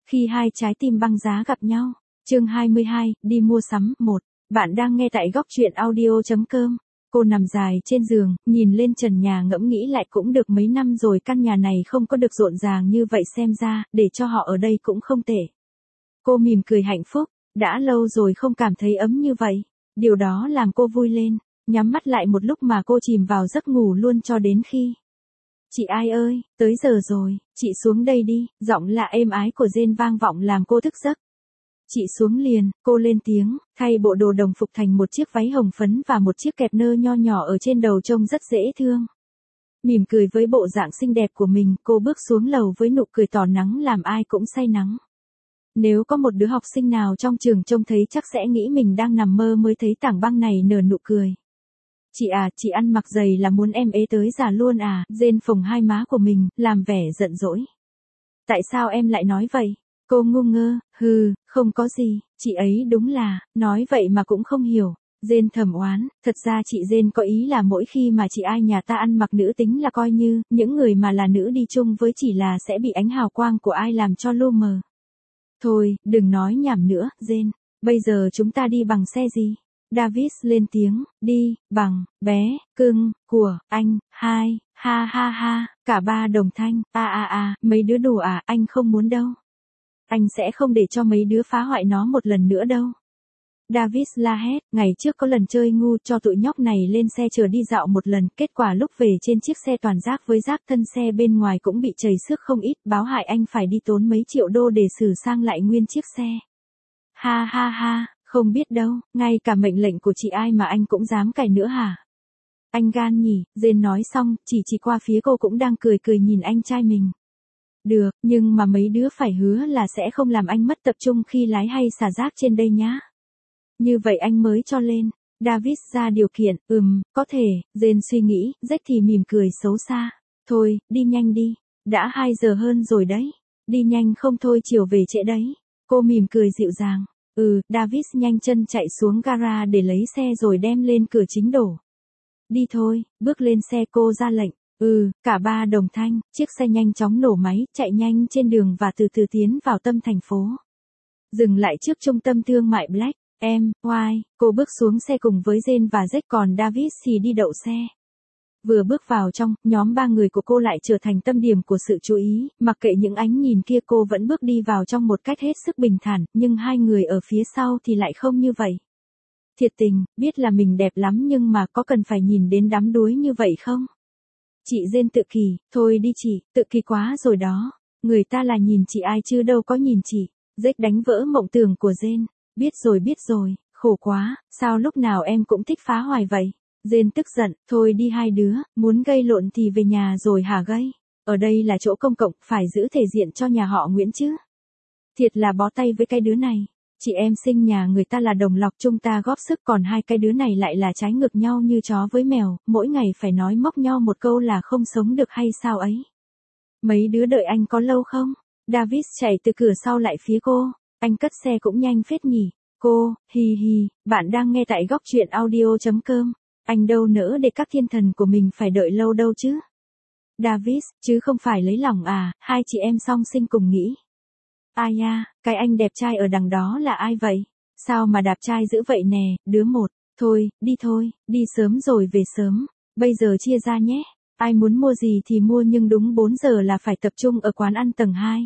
Khi hai trái tim băng giá gặp nhau. Chương 22, đi mua sắm. 1. Bạn đang nghe tại góc truyện audio.com. Cô nằm dài trên giường, nhìn lên trần nhà ngẫm nghĩ lại cũng được mấy năm rồi căn nhà này không có được rộn ràng như vậy xem ra, để cho họ ở đây cũng không tệ. Cô mỉm cười hạnh phúc, đã lâu rồi không cảm thấy ấm như vậy. Điều đó làm cô vui lên, nhắm mắt lại một lúc mà cô chìm vào giấc ngủ luôn cho đến khi. Chị Ai ơi, tới giờ rồi, chị xuống đây đi, giọng lạ êm ái của Jane vang vọng làm cô thức giấc. Chị xuống liền, cô lên tiếng, thay bộ đồ đồng phục thành một chiếc váy hồng phấn và một chiếc kẹp nơ nho nhỏ ở trên đầu trông rất dễ thương. Mỉm cười với bộ dạng xinh đẹp của mình, cô bước xuống lầu với nụ cười tỏ nắng làm ai cũng say nắng. Nếu có một đứa học sinh nào trong trường trông thấy chắc sẽ nghĩ mình đang nằm mơ mới thấy tảng băng này nở nụ cười. Chị à, chị ăn mặc giày là muốn em ế tới già luôn à? Jane phồng hai má của mình, làm vẻ giận dỗi. Tại sao em lại nói vậy? Cô ngu ngơ, không có gì, chị ấy đúng là, nói vậy mà cũng không hiểu. Jane thầm oán, thật ra chị Jane có ý là mỗi khi mà chị Ai nhà ta ăn mặc nữ tính là coi như, những người mà là nữ đi chung với chỉ là sẽ bị ánh hào quang của ai làm cho lu mờ. Thôi, đừng nói nhảm nữa, Jane, bây giờ chúng ta đi bằng xe gì? Davis lên tiếng, đi, bằng, bé, cưng, của, anh, hai, ha ha ha, cả ba đồng thanh, mấy đứa đùa à, anh không muốn đâu. Anh sẽ không để cho mấy đứa phá hoại nó một lần nữa đâu. Davis la hét, ngày trước có lần chơi ngu cho tụi nhóc này lên xe chờ đi dạo một lần, kết quả lúc về trên chiếc xe toàn rác với rác thân xe bên ngoài cũng bị trầy xước không ít, báo hại anh phải đi tốn mấy triệu đô để sửa sang lại nguyên chiếc xe. Ha ha ha, không biết đâu, ngay cả mệnh lệnh của chị Ai mà anh cũng dám cãi nữa hả? Anh gan nhỉ, Jane nói xong, chỉ qua phía cô cũng đang cười cười nhìn anh trai mình. Được, nhưng mà mấy đứa phải hứa là sẽ không làm anh mất tập trung khi lái hay xả rác trên đây nhá. Như vậy anh mới cho lên. Davis ra điều kiện, có thể, Jane suy nghĩ, Jack thì mỉm cười xấu xa. Thôi, đi nhanh đi, đã 2 giờ hơn rồi đấy. Đi nhanh không thôi chiều về trễ đấy. Cô mỉm cười dịu dàng. Davis nhanh chân chạy xuống gara để lấy xe rồi đem lên cửa chính đổ. Đi thôi, bước lên xe cô ra lệnh. Cả ba đồng thanh, chiếc xe nhanh chóng nổ máy, chạy nhanh trên đường và từ từ tiến vào tâm thành phố. Dừng lại trước trung tâm thương mại Black M.Y, cô bước xuống xe cùng với Jane và Jack còn Davis thì đi đậu xe. Vừa bước vào trong, nhóm 3 người của cô lại trở thành tâm điểm của sự chú ý, mặc kệ những ánh nhìn kia cô vẫn bước đi vào trong một cách hết sức bình thản, nhưng hai người ở phía sau thì lại không như vậy. Thiệt tình, biết là mình đẹp lắm nhưng mà có cần phải nhìn đến đắm đuối như vậy không? Chị Jane tự kỳ, thôi đi chị, tự kỳ quá rồi đó. Người ta là nhìn chị Ai chứ đâu có nhìn chị. Jack đánh vỡ mộng tưởng của Jane. Biết rồi, khổ quá, sao lúc nào em cũng thích phá hoại vậy? Jane tức giận, thôi đi hai đứa, muốn gây lộn thì về nhà rồi hả gây? Ở đây là chỗ công cộng, phải giữ thể diện cho nhà họ Nguyễn chứ. Thiệt là bó tay với cái đứa này. Chị em sinh nhà người ta là đồng lọc chúng ta góp sức còn hai cái đứa này lại là trái ngược nhau như chó với mèo, mỗi ngày phải nói móc nhau một câu là không sống được hay sao ấy. Mấy đứa đợi anh có lâu không? Davis chạy từ cửa sau lại phía cô, anh cất xe cũng nhanh phết nhỉ. Cô, bạn đang nghe tại góc truyện audio.com, anh đâu nỡ để các thiên thần của mình phải đợi lâu đâu chứ. Davis, chứ không phải lấy lòng à, hai chị em song sinh cùng nghĩ. Ai à, cái anh đẹp trai ở đằng đó là ai vậy? Sao mà đạp trai dữ vậy nè, đứa một, thôi, đi sớm rồi về sớm, bây giờ chia ra nhé, ai muốn mua gì thì mua nhưng đúng 4 giờ là phải tập trung ở quán ăn tầng 2.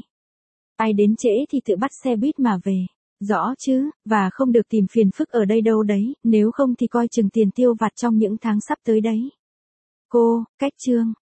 Ai đến trễ thì tự bắt xe buýt mà về, rõ chứ, và không được tìm phiền phức ở đây đâu đấy, nếu không thì coi chừng tiền tiêu vặt trong những tháng sắp tới đấy. Cô, cách chương.